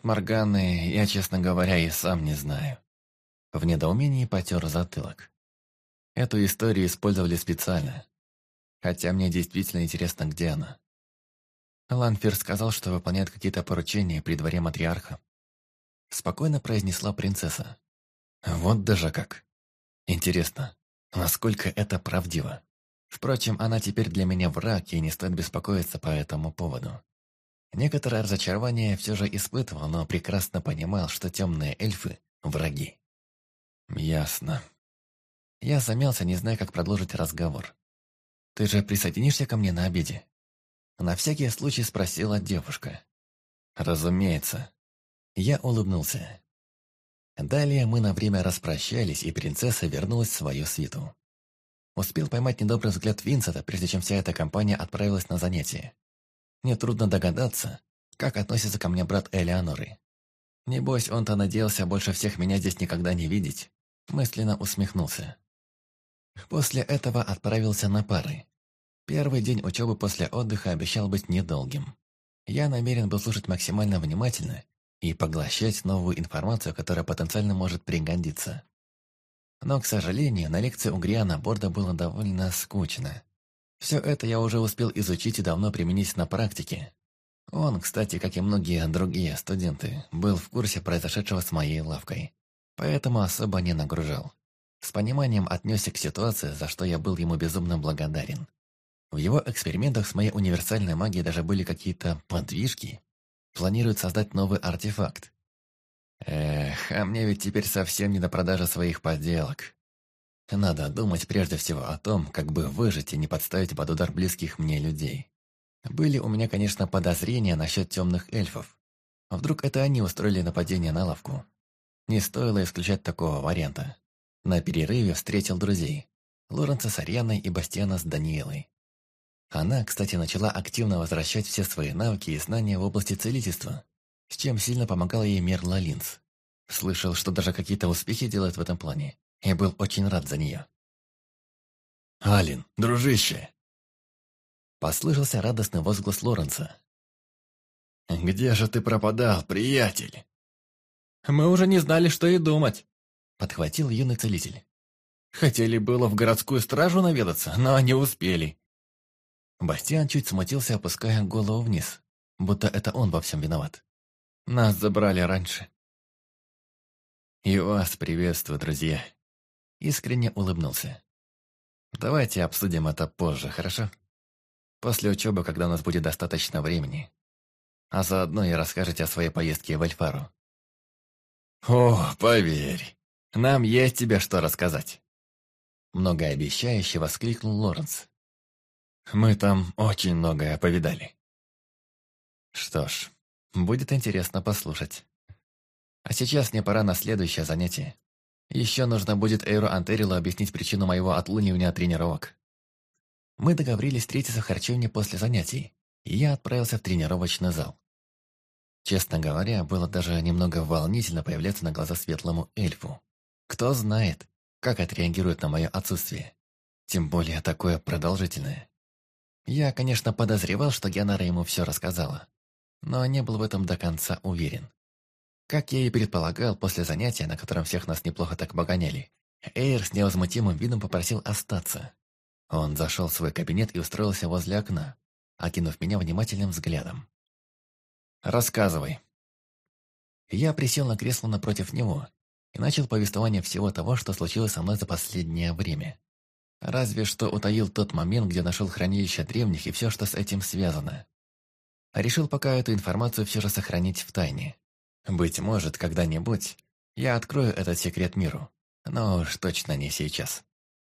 Морганы, я, честно говоря, и сам не знаю. В недоумении потер затылок. Эту историю использовали специально. Хотя мне действительно интересно, где она. Ланфер сказал, что выполняет какие-то поручения при дворе матриарха. Спокойно произнесла принцесса. Вот даже как. Интересно, насколько это правдиво. Впрочем, она теперь для меня враг, и не стоит беспокоиться по этому поводу. Некоторое разочарование все же испытывал, но прекрасно понимал, что темные эльфы – враги. Ясно. Я замялся, не зная, как продолжить разговор. «Ты же присоединишься ко мне на обеде?» На всякий случай спросила девушка. «Разумеется». Я улыбнулся. Далее мы на время распрощались, и принцесса вернулась в свою свиту. Успел поймать недобрый взгляд Винсента, прежде чем вся эта компания отправилась на занятие. Нетрудно догадаться, как относится ко мне брат Элеоноры. Небось, он-то надеялся больше всех меня здесь никогда не видеть. Мысленно усмехнулся. После этого отправился на пары. Первый день учебы после отдыха обещал быть недолгим. Я намерен был слушать максимально внимательно и поглощать новую информацию, которая потенциально может пригодиться. Но, к сожалению, на лекции у Гриана Борда было довольно скучно. Все это я уже успел изучить и давно применить на практике. Он, кстати, как и многие другие студенты, был в курсе произошедшего с моей лавкой, поэтому особо не нагружал. С пониманием отнесся к ситуации, за что я был ему безумно благодарен. В его экспериментах с моей универсальной магией даже были какие-то подвижки. Планирует создать новый артефакт. А мне ведь теперь совсем не до продажи своих подделок. Надо думать прежде всего о том, как бы выжить и не подставить под удар близких мне людей. Были у меня, конечно, подозрения насчет темных эльфов. Вдруг это они устроили нападение на лавку? Не стоило исключать такого варианта. На перерыве встретил друзей. Лоренца с Арианой и Бастиана с Даниэлой. Она, кстати, начала активно возвращать все свои навыки и знания в области целительства, с чем сильно помогала ей Мерла Линз. Слышал, что даже какие-то успехи делает в этом плане, и был очень рад за нее. «Алин, дружище!» Послышался радостный возглас Лоренца. «Где же ты пропадал, приятель?» «Мы уже не знали, что и думать», — подхватил юный целитель. «Хотели было в городскую стражу наведаться, но не успели». Бастиан чуть смутился, опуская голову вниз, будто это он во всем виноват. «Нас забрали раньше». «И вас приветствую, друзья», — искренне улыбнулся. «Давайте обсудим это позже, хорошо? После учебы, когда у нас будет достаточно времени. А заодно и расскажете о своей поездке в Эльфару». «О, поверь, нам есть тебе что рассказать», — многообещающе воскликнул Лоренс. «Мы там очень многое повидали». «Что ж, будет интересно послушать. А сейчас мне пора на следующее занятие. Еще нужно будет Эйру Антерилу объяснить причину моего отлынивания от тренировок». Мы договорились встретиться в харчевне после занятий, и я отправился в тренировочный зал. Честно говоря, было даже немного волнительно появляться на глаза светлому эльфу. Кто знает, как отреагирует на мое отсутствие. Тем более такое продолжительное. Я, конечно, подозревал, что Генара ему все рассказала, но не был в этом до конца уверен. Как я и предполагал, после занятия, на котором всех нас неплохо так погоняли, Эйр с невозмутимым видом попросил остаться. Он зашел в свой кабинет и устроился возле окна, окинув меня внимательным взглядом. «Рассказывай». Я присел на кресло напротив него и начал повествование всего того, что случилось со мной за последнее время. Разве что утаил тот момент, где нашел хранилище древних и все, что с этим связано. Решил пока эту информацию все же сохранить в тайне. Быть может, когда-нибудь я открою этот секрет миру, но уж точно не сейчас.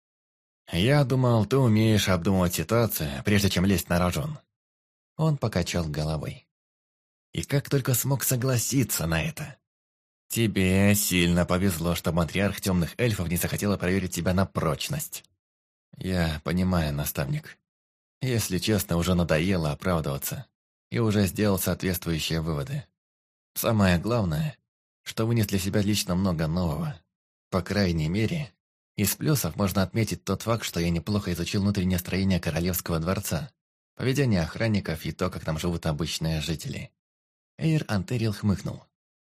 «Я думал, ты умеешь обдумывать ситуацию, прежде чем лезть на рожон». Он покачал головой. И как только смог согласиться на это. Тебе сильно повезло, что матриарх темных эльфов не захотела проверить тебя на прочность. Я понимаю, наставник. Если честно, уже надоело оправдываться. И уже сделал соответствующие выводы. Самое главное, что вынес для себя лично много нового. По крайней мере, из плюсов можно отметить тот факт, что я неплохо изучил внутреннее строение королевского дворца, поведение охранников и то, как там живут обычные жители. Эйр Антерил хмыкнул,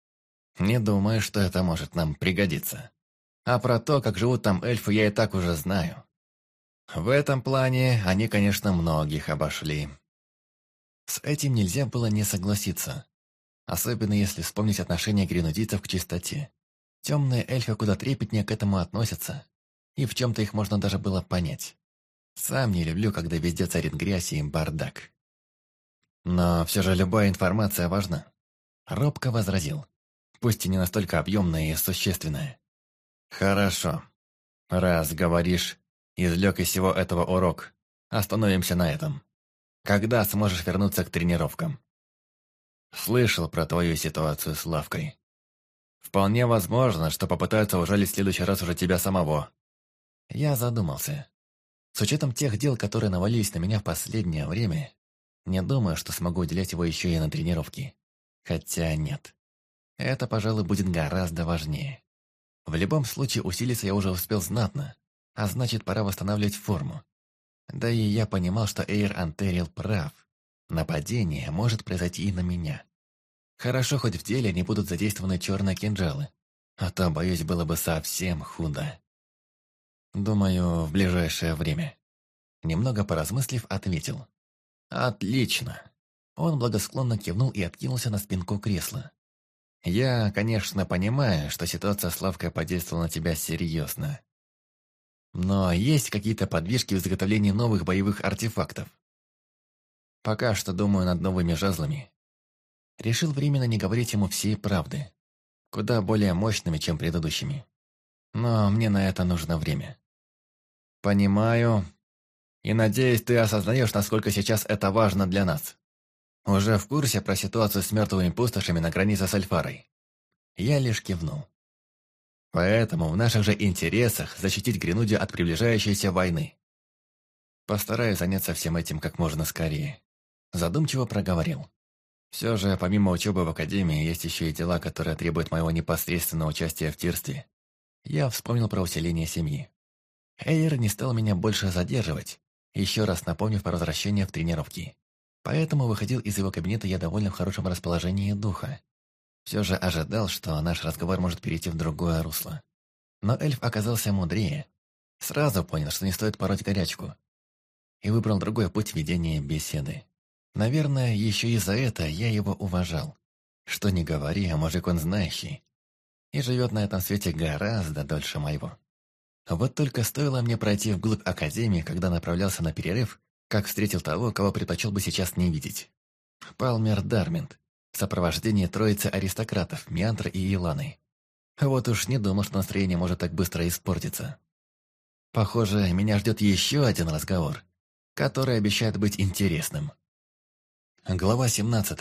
Не думаю, что это может нам пригодиться. А про то, как живут там эльфы, я и так уже знаю. В этом плане они, конечно, многих обошли. С этим нельзя было не согласиться. Особенно если вспомнить отношение гренудийцев к чистоте. Темные эльфы куда трепетнее к этому относятся. И в чем-то их можно даже было понять. Сам не люблю, когда везде царит грязь и бардак. Но все же любая информация важна. Робко возразил. Пусть и не настолько объемная и существенная. Хорошо. Раз говоришь, извлек из всего этого урок, остановимся на этом. Когда сможешь вернуться к тренировкам? Слышал про твою ситуацию с лавкой. Вполне возможно, что попытаются ужалить в следующий раз уже тебя самого. Я задумался. С учетом тех дел, которые навалились на меня в последнее время, не думаю, что смогу уделять его еще и на тренировки. Хотя нет. Это, пожалуй, будет гораздо важнее. В любом случае, усилиться я уже успел знатно, а значит, пора восстанавливать форму. Да и я понимал, что Эйр Антерил прав. Нападение может произойти и на меня. Хорошо, хоть в деле не будут задействованы черные кинжалы, а то, боюсь, было бы совсем худо. Думаю, в ближайшее время. Немного поразмыслив, ответил. Отлично. Он благосклонно кивнул и откинулся на спинку кресла. Я, конечно, понимаю, что ситуация с лавкой подействовала на тебя серьезно. Но есть какие-то подвижки в изготовлении новых боевых артефактов. Пока что думаю над новыми жезлами. Решил временно не говорить ему всей правды. Куда более мощными, чем предыдущими. Но мне на это нужно время. Понимаю. И надеюсь, ты осознаешь, насколько сейчас это важно для нас. Уже в курсе про ситуацию с мертвыми пустошами на границе с Альфарой? Я лишь кивнул. Поэтому в наших же интересах защитить Гренудию от приближающейся войны. Постараюсь заняться всем этим как можно скорее. Задумчиво проговорил. Все же, помимо учебы в академии, есть еще и дела, которые требуют моего непосредственного участия в тирстве. Я вспомнил про усиление семьи. Эйр не стал меня больше задерживать, еще раз напомнив про возвращение в тренировки. Поэтому выходил из его кабинета я довольно в хорошем расположении духа. Все же ожидал, что наш разговор может перейти в другое русло. Но эльф оказался мудрее. Сразу понял, что не стоит пороть горячку. И выбрал другой путь ведения беседы. Наверное, еще и за это я его уважал. Что ни говори, а мужик он знающий. И живет на этом свете гораздо дольше моего. Вот только стоило мне пройти вглубь академии, когда направлялся на перерыв, как встретил того, кого предпочел бы сейчас не видеть. Палмер Дармент, в сопровождении троицы аристократов, Миантры и Иланы. Вот уж не думал, что настроение может так быстро испортиться. Похоже, меня ждет еще один разговор, который обещает быть интересным. Глава 17.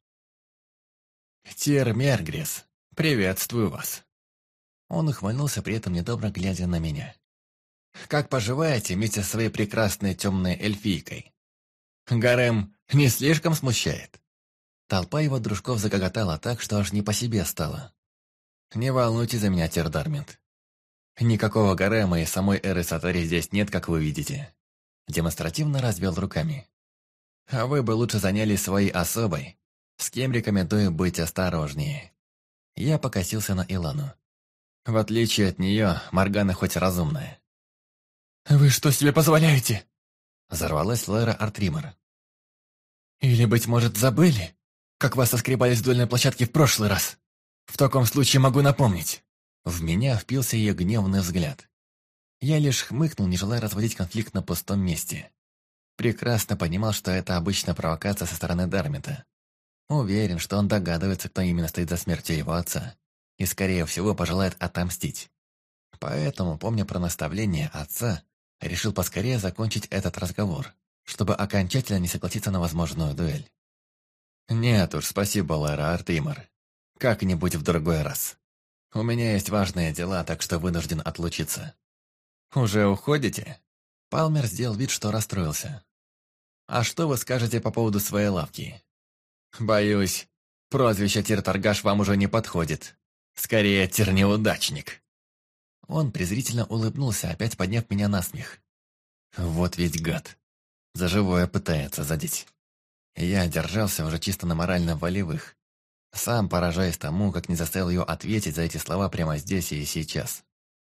«Тир Мергрис, приветствую вас». Он ухмыльнулся, при этом недобро глядя на меня. «Как поживаете вместе со своей прекрасной темной эльфийкой? Гарем не слишком смущает?» Толпа его дружков загоготала так, что аж не по себе стало. «Не волнуйтесь за меня, Тир Дармент. Никакого гарема и самой эры Сатари здесь нет, как вы видите». Демонстративно развел руками. «А вы бы лучше занялись своей особой, с кем рекомендую быть осторожнее». Я покосился на Илану. В отличие от нее, Моргана хоть разумная. «Вы что себе позволяете?» Взорвалась Лойра Артримор. «Или, быть может, забыли, как вас соскребали с дуэльной площадки в прошлый раз? В таком случае могу напомнить». В меня впился ее гневный взгляд. Я лишь хмыкнул, не желая разводить конфликт на пустом месте. Прекрасно понимал, что это обычная провокация со стороны Дармента. Уверен, что он догадывается, кто именно стоит за смертью его отца, и, скорее всего, пожелает отомстить. Поэтому, помня про наставление отца, решил поскорее закончить этот разговор, чтобы окончательно не согласиться на возможную дуэль. «Нет уж, спасибо, Лара Артримор. Как-нибудь в другой раз. У меня есть важные дела, так что вынужден отлучиться». «Уже уходите?» Палмер сделал вид, что расстроился. «А что вы скажете по поводу своей лавки?» «Боюсь, прозвище Тир-торгаш вам уже не подходит. Скорее, Тир-неудачник». Он презрительно улыбнулся, опять подняв меня на смех. Вот ведь гад. За живое пытается задеть. Я держался уже чисто на морально-волевых. Сам поражаясь тому, как не заставил ее ответить за эти слова прямо здесь и сейчас.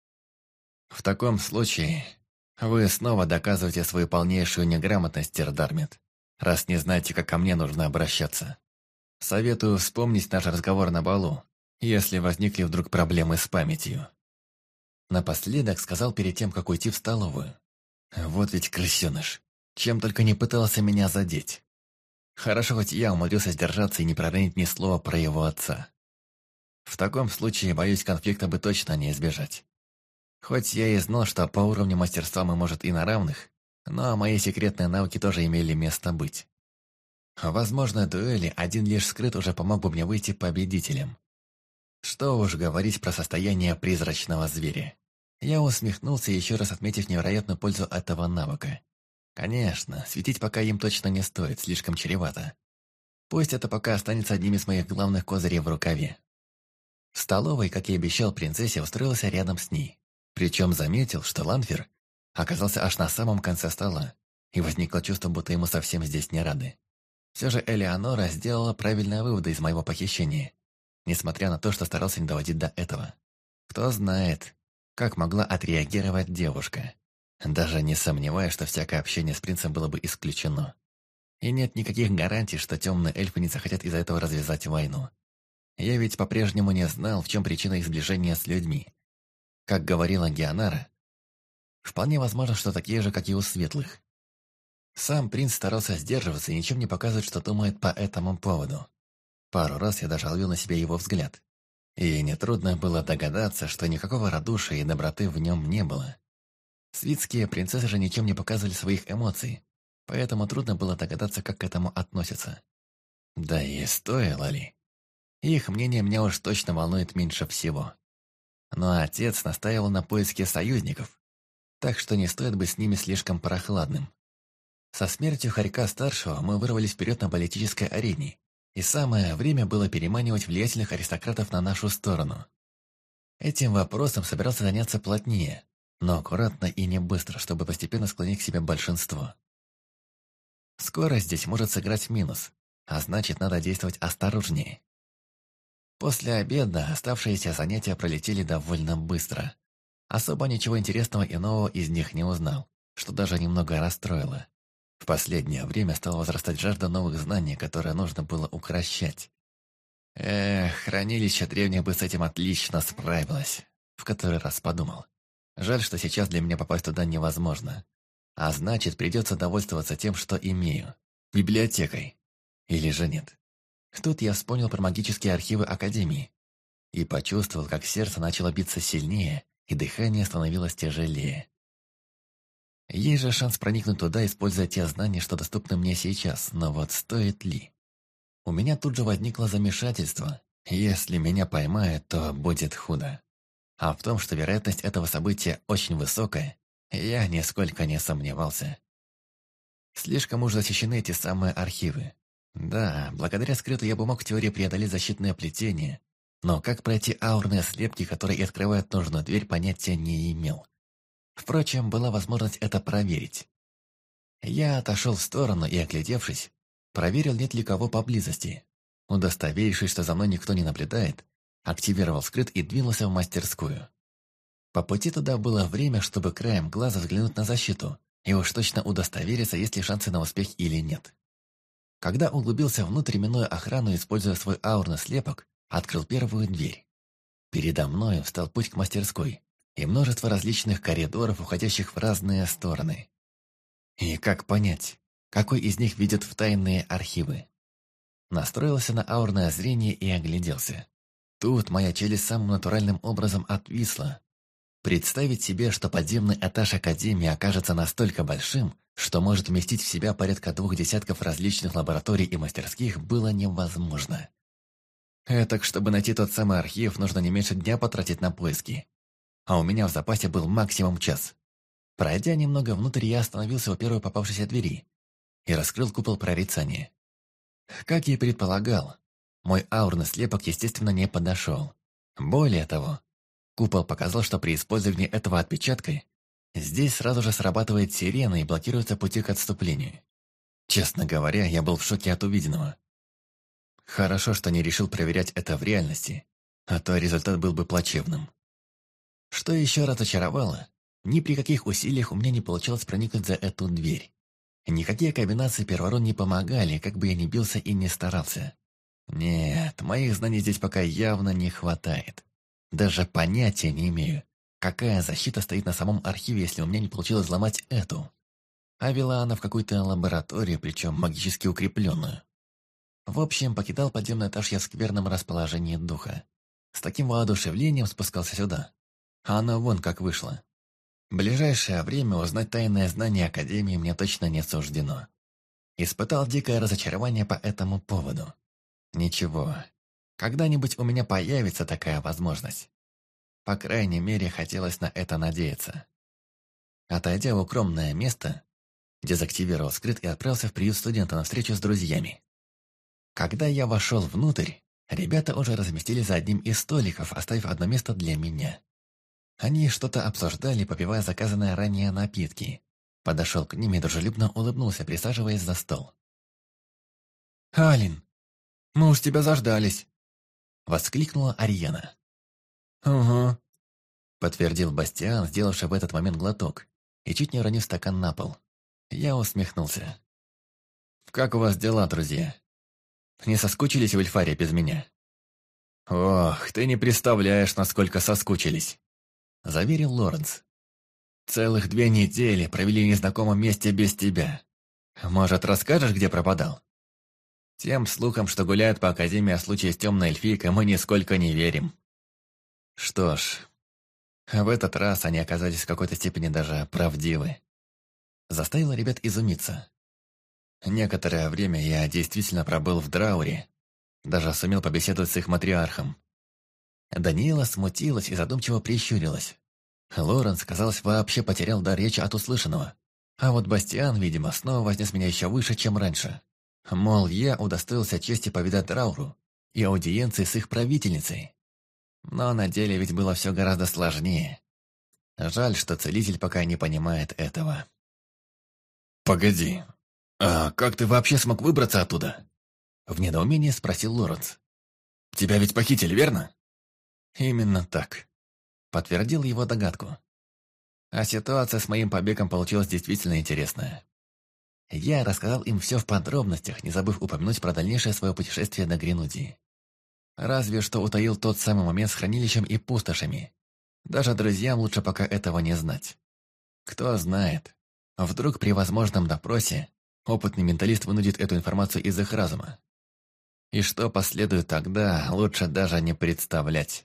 В таком случае, вы снова доказываете свою полнейшую неграмотность, Тердармит, раз не знаете, как ко мне нужно обращаться. Советую вспомнить наш разговор на балу, если возникли вдруг проблемы с памятью. Напоследок сказал перед тем, как уйти в столовую. Вот ведь крысеныш, чем только не пытался меня задеть. Хорошо, хоть я умудрился сдержаться и не проронить ни слова про его отца. В таком случае, боюсь, конфликта бы точно не избежать. Хоть я и знал, что по уровню мастерства мы, может, и на равных, но мои секретные навыки тоже имели место быть. В возможной дуэли один лишь скрыт уже помог бы мне выйти победителем. Что уж говорить про состояние призрачного зверя. Я усмехнулся, еще раз отметив невероятную пользу этого навыка. Конечно, светить пока им точно не стоит, слишком чревато. Пусть это пока останется одним из моих главных козырей в рукаве. В столовой, как и обещал принцессе, устроился рядом с ней. Причем заметил, что Ланфер оказался аж на самом конце стола, и возникло чувство, будто ему совсем здесь не рады. Все же Элеонора сделала правильные выводы из моего похищения, несмотря на то, что старался не доводить до этого. Кто знает, как могла отреагировать девушка. Даже не сомневаюсь, что всякое общение с принцем было бы исключено. И нет никаких гарантий, что темные эльфы не захотят из-за этого развязать войну. Я ведь по-прежнему не знал, в чем причина их сближения с людьми. Как говорила Геонара, вполне возможно, что такие же, как и у светлых. Сам принц старался сдерживаться и ничем не показывать, что думает по этому поводу. Пару раз я даже ловил на себе его взгляд. И нетрудно было догадаться, что никакого радушия и доброты в нем не было. Свитские принцессы же ничем не показывали своих эмоций, поэтому трудно было догадаться, как к этому относятся. Да и стоило ли? Их мнение меня уж точно волнует меньше всего. Но отец настаивал на поиске союзников, так что не стоит быть с ними слишком прохладным. Со смертью Харька-старшего мы вырвались вперед на политической арене, и самое время было переманивать влиятельных аристократов на нашу сторону. Этим вопросом собирался заняться плотнее, но аккуратно и не быстро, чтобы постепенно склонить к себе большинство. Скорость здесь может сыграть в минус, а значит, надо действовать осторожнее. После обеда оставшиеся занятия пролетели довольно быстро. Особо ничего интересного и нового из них не узнал, что даже немного расстроило. В последнее время стала возрастать жажда новых знаний, которые нужно было укрощать. Хранилище древних бы с этим отлично справилось, в который раз подумал. Жаль, что сейчас для меня попасть туда невозможно. А значит, придется довольствоваться тем, что имею. Библиотекой. Или же нет. Тут я вспомнил про магические архивы Академии и почувствовал, как сердце начало биться сильнее, и дыхание становилось тяжелее. Есть же шанс проникнуть туда, используя те знания, что доступны мне сейчас, но вот стоит ли? У меня тут же возникло замешательство. Если меня поймают, то будет худо. А в том, что вероятность этого события очень высокая, я нисколько не сомневался. Слишком уж защищены эти самые архивы. Да, благодаря скрыту я бы мог в теории преодолеть защитное плетение, но как пройти аурные слепки, которые и открывают нужную дверь, понятия не имел. Впрочем, была возможность это проверить. Я отошел в сторону и, оглядевшись, проверил, нет ли кого поблизости. Удостоверившись, что за мной никто не наблюдает, активировал скрыт и двинулся в мастерскую. По пути туда было время, чтобы краем глаза взглянуть на защиту и уж точно удостовериться, есть ли шансы на успех или нет. Когда углубился внутрь, минуя охрану, используя свой аурный слепок, открыл первую дверь. Передо мною встал путь к мастерской и множество различных коридоров, уходящих в разные стороны. И как понять, какой из них ведет в тайные архивы? Настроился на аурное зрение и огляделся. Тут моя челюсть самым натуральным образом отвисла. Представить себе, что подземный этаж Академии окажется настолько большим, что может вместить в себя порядка 20 различных лабораторий и мастерских, было невозможно. Этак, чтобы найти тот самый архив, нужно не меньше дня потратить на поиски. А у меня в запасе был максимум час. Пройдя немного внутрь, я остановился у первой попавшейся двери и раскрыл купол прорицания. Как я и предполагал, мой аурный слепок, естественно, не подошел. Более того, купол показал, что при использовании этого отпечатка здесь сразу же срабатывает сирена и блокируются пути к отступлению. Честно говоря, я был в шоке от увиденного. Хорошо, что не решил проверять это в реальности, а то результат был бы плачевным. Что еще разочаровало, ни при каких усилиях у меня не получалось проникнуть за эту дверь. Никакие комбинации перворон не помогали, как бы я ни бился и не старался. Нет, моих знаний здесь пока явно не хватает. Даже понятия не имею, какая защита стоит на самом архиве, если у меня не получилось взломать эту. А вела она в какую-то лабораторию, причем магически укрепленную. В общем, покидал подземный этаж я в скверном расположении духа. С таким воодушевлением спускался сюда. А оно вон как вышло. В ближайшее время узнать тайное знание Академии мне точно не суждено. Испытал дикое разочарование по этому поводу. Ничего, когда-нибудь у меня появится такая возможность. По крайней мере, хотелось на это надеяться. Отойдя в укромное место, дезактивировал скрыт и отправился в приют студента на встречу с друзьями. Когда я вошел внутрь, ребята уже разместились за одним из столиков, оставив одно место для меня. Они что-то обсуждали, попивая заказанные ранее напитки. Подошел к ним и дружелюбно улыбнулся, присаживаясь за стол. «Алин, мы уж тебя заждались!» — воскликнула Ариана. «Угу», — подтвердил Бастиан, сделавший в этот момент глоток, и чуть не уронив стакан на пол. Я усмехнулся. «Как у вас дела, друзья? Не соскучились в Эльфаре без меня?» «Ох, ты не представляешь, насколько соскучились!» — заверил Лоренс. «Целых 2 недели провели в незнакомом месте без тебя. Может, расскажешь, где пропадал?» Тем слухам, что гуляют по Академии о случае с темной эльфийкой, мы нисколько не верим. Что ж, в этот раз они оказались в какой-то степени даже правдивы. Заставило ребят изумиться. Некоторое время я действительно пробыл в Драуре, даже сумел побеседовать с их матриархом. Даниэла смутилась и задумчиво прищурилась. Лоренс, казалось, вообще потерял дар речи от услышанного. А вот Бастиан, видимо, снова вознес меня еще выше, чем раньше. Мол, я удостоился чести повидать Драуру и аудиенции с их правительницей. Но на деле ведь было все гораздо сложнее. Жаль, что целитель пока не понимает этого. «Погоди, а как ты вообще смог выбраться оттуда?» В недоумении спросил Лоренс. «Тебя ведь похитили, верно?» «Именно так», — подтвердил его догадку. А ситуация с моим побегом получилась действительно интересная. Я рассказал им все в подробностях, не забыв упомянуть про дальнейшее свое путешествие на Гренудии. Разве что утаил тот самый момент с хранилищем и пустошами. Даже друзьям лучше пока этого не знать. Кто знает, вдруг при возможном допросе опытный менталист вынудит эту информацию из их разума. И что последует тогда, лучше даже не представлять.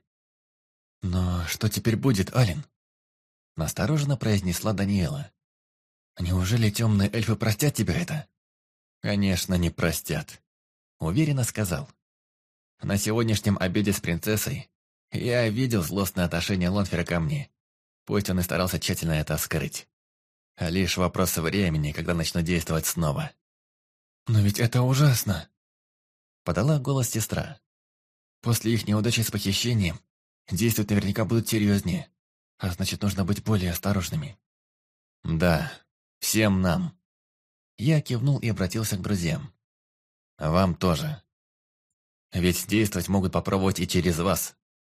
«Но что теперь будет, Ален?» Настороженно произнесла Даниэла. «Неужели темные эльфы простят тебя это?» «Конечно, не простят», — уверенно сказал. «На сегодняшнем обеде с принцессой я видел злостное отношение Лонфера ко мне. Пусть он и старался тщательно это скрыть. Лишь вопрос времени, когда начну действовать снова». «Но ведь это ужасно!» — подала голос сестра. «После их неудачи с похищением действовать наверняка будут серьезнее, а значит, нужно быть более осторожными». «Да, всем нам». Я кивнул и обратился к друзьям. «Вам тоже. Ведь действовать могут попробовать и через вас».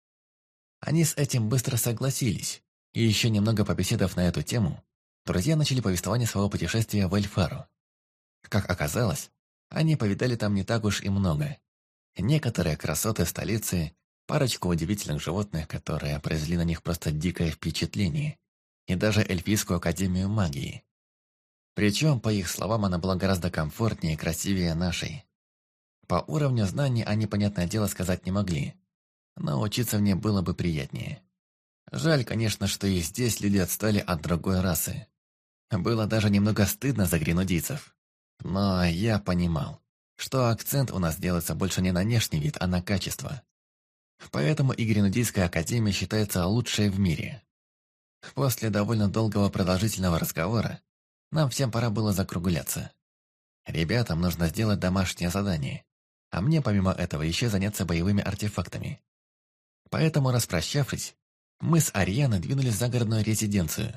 Они с этим быстро согласились, и еще немного побеседовав на эту тему, друзья начали повествование своего путешествия в Эльфару. Как оказалось, они повидали там не так уж и много. Некоторые красоты столицы, парочку удивительных животных, которые произвели на них просто дикое впечатление, и даже эльфийскую академию магии. Причем, по их словам, она была гораздо комфортнее и красивее нашей. По уровню знаний они, понятное дело, сказать не могли, но учиться в ней было бы приятнее. Жаль, конечно, что и здесь люди отстали от другой расы. Было даже немного стыдно за гренудийцев. Но я понимал, что акцент у нас делается больше не на внешний вид, а на качество. Поэтому и Гренудийская академия считается лучшей в мире. После довольно долгого продолжительного разговора нам всем пора было закругляться. Ребятам нужно сделать домашнее задание, а мне помимо этого еще заняться боевыми артефактами. Поэтому, распрощавшись, мы с Арианой двинулись в загородную резиденцию.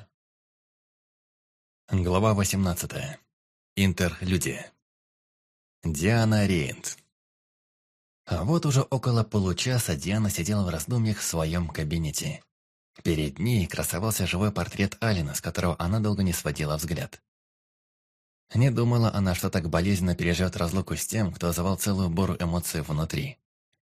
Глава 18. Интерлюдия. Диана Рейнт. А вот уже около получаса Диана сидела в раздумьях в своем кабинете. Перед ней красовался живой портрет Алина, с которого она долго не сводила взгляд. Не думала она, что так болезненно переживет разлуку с тем, кто озывал целую буру эмоций внутри.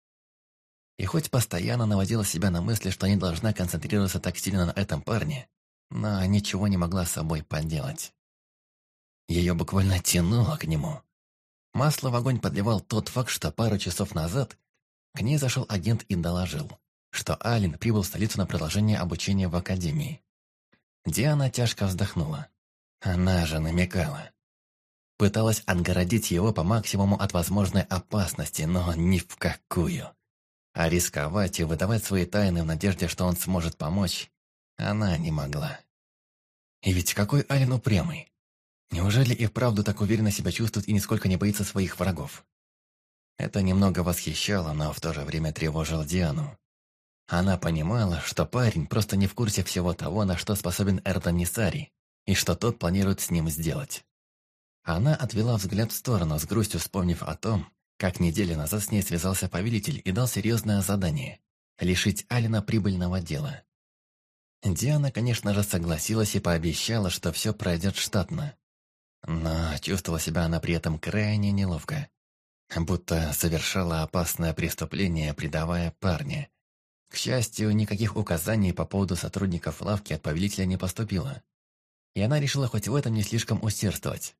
И хоть постоянно наводила себя на мысли, что не должна концентрироваться так сильно на этом парне, но ничего не могла с собой поделать. Ее буквально тянуло к нему. Масло в огонь подливал тот факт, что пару часов назад к ней зашел агент и доложил, что Алин прибыл в столицу на продолжение обучения в академии. Диана тяжко вздохнула. Она же намекала. Пыталась отгородить его по максимуму от возможной опасности, но ни в какую. А рисковать и выдавать свои тайны в надежде, что он сможет помочь, она не могла. И ведь какой Алин упрямый. Неужели и вправду так уверенно себя чувствует и нисколько не боится своих врагов? Это немного восхищало, но в то же время тревожило Диану. Она понимала, что парень просто не в курсе всего того, на что способен Эрдан Нисари, и что тот планирует с ним сделать. Она отвела взгляд в сторону, с грустью вспомнив о том, как неделю назад с ней связался повелитель и дал серьезное задание – лишить Алина прибыльного дела. Диана, конечно же, согласилась и пообещала, что все пройдет штатно. Но чувствовала себя она при этом крайне неловко, будто совершала опасное преступление, предавая парня. К счастью, никаких указаний по поводу сотрудников лавки от повелителя не поступило, и она решила хоть в этом не слишком усердствовать.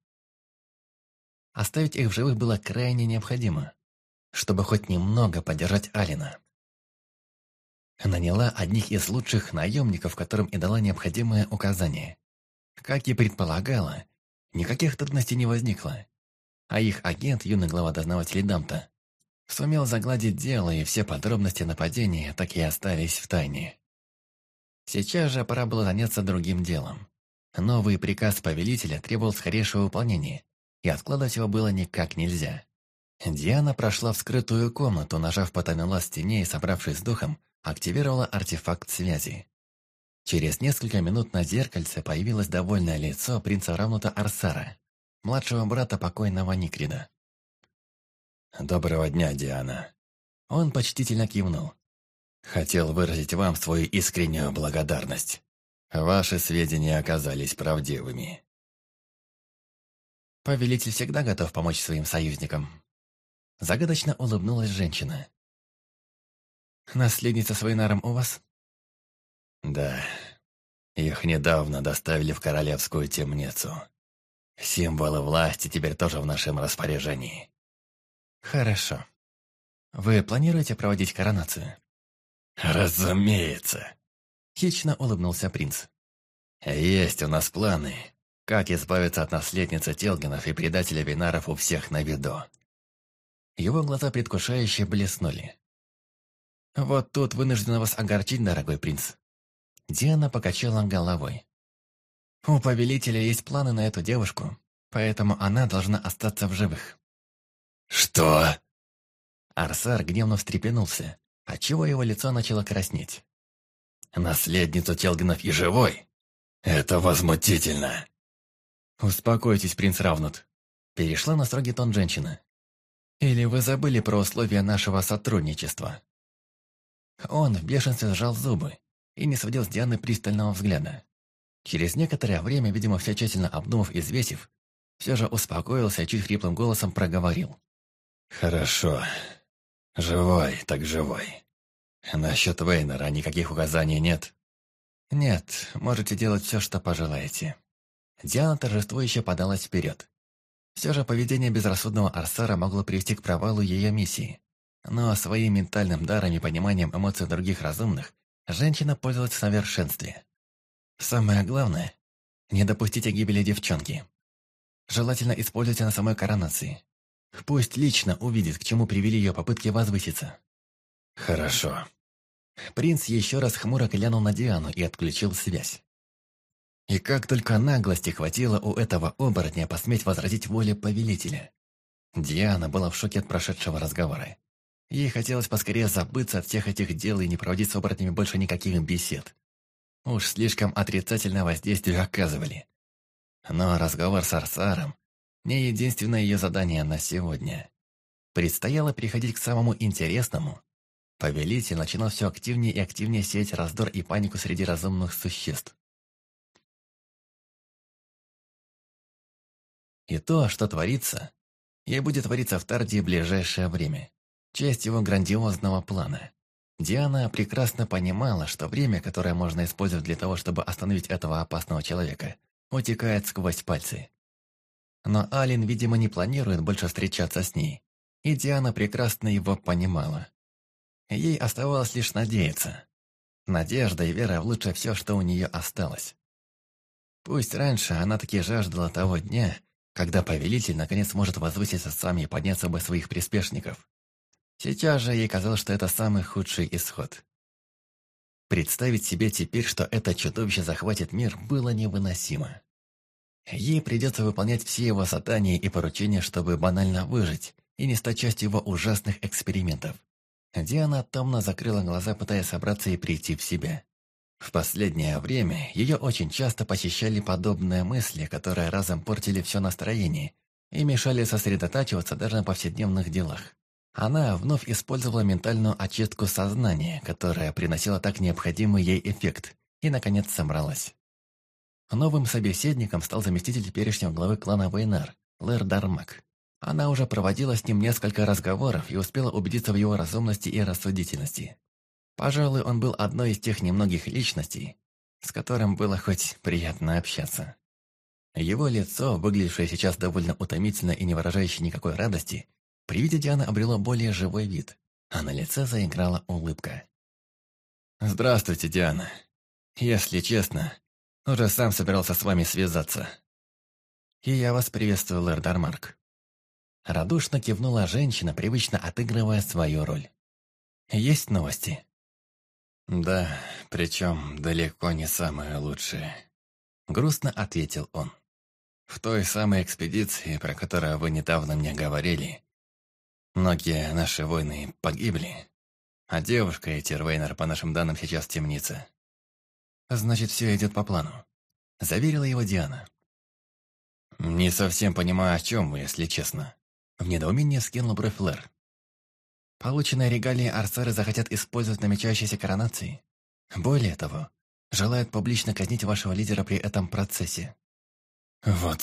Оставить их в живых было крайне необходимо, чтобы хоть немного поддержать Алина. Наняла одних из лучших наемников, которым и дала необходимые указания. Как и предполагала, никаких трудностей не возникло, а их агент, юный глава дознавателей Дамта, сумел загладить дело, и все подробности нападения так и остались в тайне. Сейчас же пора было заняться другим делом. Новый приказ повелителя требовал скорейшего выполнения, и откладывать его было никак нельзя. Диана прошла в скрытую комнату, нажав потайной лаз в стене и, собравшись с духом, активировала артефакт связи. Через несколько минут на зеркальце появилось довольное лицо принца Равнута Арсара, младшего брата покойного Никрида. «Доброго дня, Диана». Он почтительно кивнул. «Хотел выразить вам свою искреннюю благодарность. Ваши сведения оказались правдивыми». Повелитель всегда готов помочь своим союзникам. Загадочно улыбнулась женщина. «Наследница с Вейнаром у вас?» «Да. Их недавно доставили в королевскую темницу. Символы власти теперь тоже в нашем распоряжении». «Хорошо. Вы планируете проводить коронацию?» «Разумеется», — хищно улыбнулся принц. «Есть у нас планы, как избавиться от наследницы Телгенов и предателя Вейнаров у всех на виду». Его глаза предвкушающе блеснули. «Вот тут вынуждена вас огорчить, дорогой принц». Диана покачала головой. «У повелителя есть планы на эту девушку, поэтому она должна остаться в живых». «Что?» Арсар гневно встрепенулся, отчего его лицо начало краснеть. «Наследницу Телгенов и живой? Это возмутительно!» «Успокойтесь, принц Равнут», — перешла на строгий тон женщина. «Или вы забыли про условия нашего сотрудничества?» Он в бешенстве сжал зубы и не сводил с Дианы пристального взгляда. Через некоторое время, видимо, все тщательно обдумав и взвесив, все же успокоился и чуть хриплым голосом проговорил. «Хорошо. Живой, так живой. Насчет Вейнера никаких указаний нет?» «Нет, можете делать все, что пожелаете». Диана торжествующе подалась вперед. Все же поведение безрассудного Арсара могло привести к провалу ее миссии. Но своим ментальным даром и пониманием эмоций других разумных женщина пользовалась в совершенстве. Самое главное – не допустите гибели девчонки. Желательно используйте на самой коронации. Пусть лично увидит, к чему привели ее попытки возвыситься. «Хорошо». Принц еще раз хмуро глянул на Диану и отключил связь. И как только наглости хватило у этого оборотня посметь возразить воле повелителя. Диана была в шоке от прошедшего разговора. Ей хотелось поскорее забыться от всех этих дел и не проводить с оборотнями больше никаких бесед. Уж слишком отрицательное воздействие оказывали. Но разговор с Арсаром – не единственное ее задание на сегодня. Предстояло переходить к самому интересному. Повелитель начинал все активнее и активнее сеять раздор и панику среди разумных существ. И то, что творится, и будет твориться в Тардии в ближайшее время. Часть его грандиозного плана. Диана прекрасно понимала, что время, которое можно использовать для того, чтобы остановить этого опасного человека, утекает сквозь пальцы. Но Алин, видимо, не планирует больше встречаться с ней, и Диана прекрасно его понимала. Ей оставалось лишь надеяться. Надежда и вера в лучшее все, что у нее осталось. Пусть раньше она таки жаждала того дня, когда повелитель наконец сможет возвыситься сам и поднять с собой своих приспешников. Сейчас же ей казалось, что это самый худший исход. Представить себе теперь, что это чудовище захватит мир, было невыносимо. Ей придется выполнять все его задания и поручения, чтобы банально выжить и не стать частью его ужасных экспериментов. Диана томно закрыла глаза, пытаясь собраться и прийти в себя. В последнее время ее очень часто посещали подобные мысли, которые разом портили все настроение и мешали сосредотачиваться даже на повседневных делах. Она вновь использовала ментальную очистку сознания, которая приносила так необходимый ей эффект, и, наконец, собралась. Новым собеседником стал заместитель теперешнего главы клана Вейнар, Лэр Дармак. Она уже проводила с ним несколько разговоров и успела убедиться в его разумности и рассудительности. Пожалуй, он был одной из тех немногих личностей, с которым было хоть приятно общаться. Его лицо, выглядевшее сейчас довольно утомительно и не выражающее никакой радости, при виде Дианы обрело более живой вид, а на лице заиграла улыбка. «Здравствуйте, Диана. Если честно, уже сам собирался с вами связаться. И я вас приветствую, Лэр Дармак». Радушно кивнула женщина, привычно отыгрывая свою роль. «Есть новости?» «Да, причем далеко не самые лучшие», — грустно ответил он. «В той самой экспедиции, про которую вы недавно мне говорили, многие наши воины погибли, а девушка и Тирвейнер, по нашим данным, сейчас в темнице». «Значит, все идет по плану», — заверила его Диана. «Не совсем понимаю, о чем вы, если честно». В недоумении скинул бровь Лэр. «Полученные регалии арцеры захотят использовать намечающиеся коронации. Более того, желают публично казнить вашего лидера при этом процессе». «Вот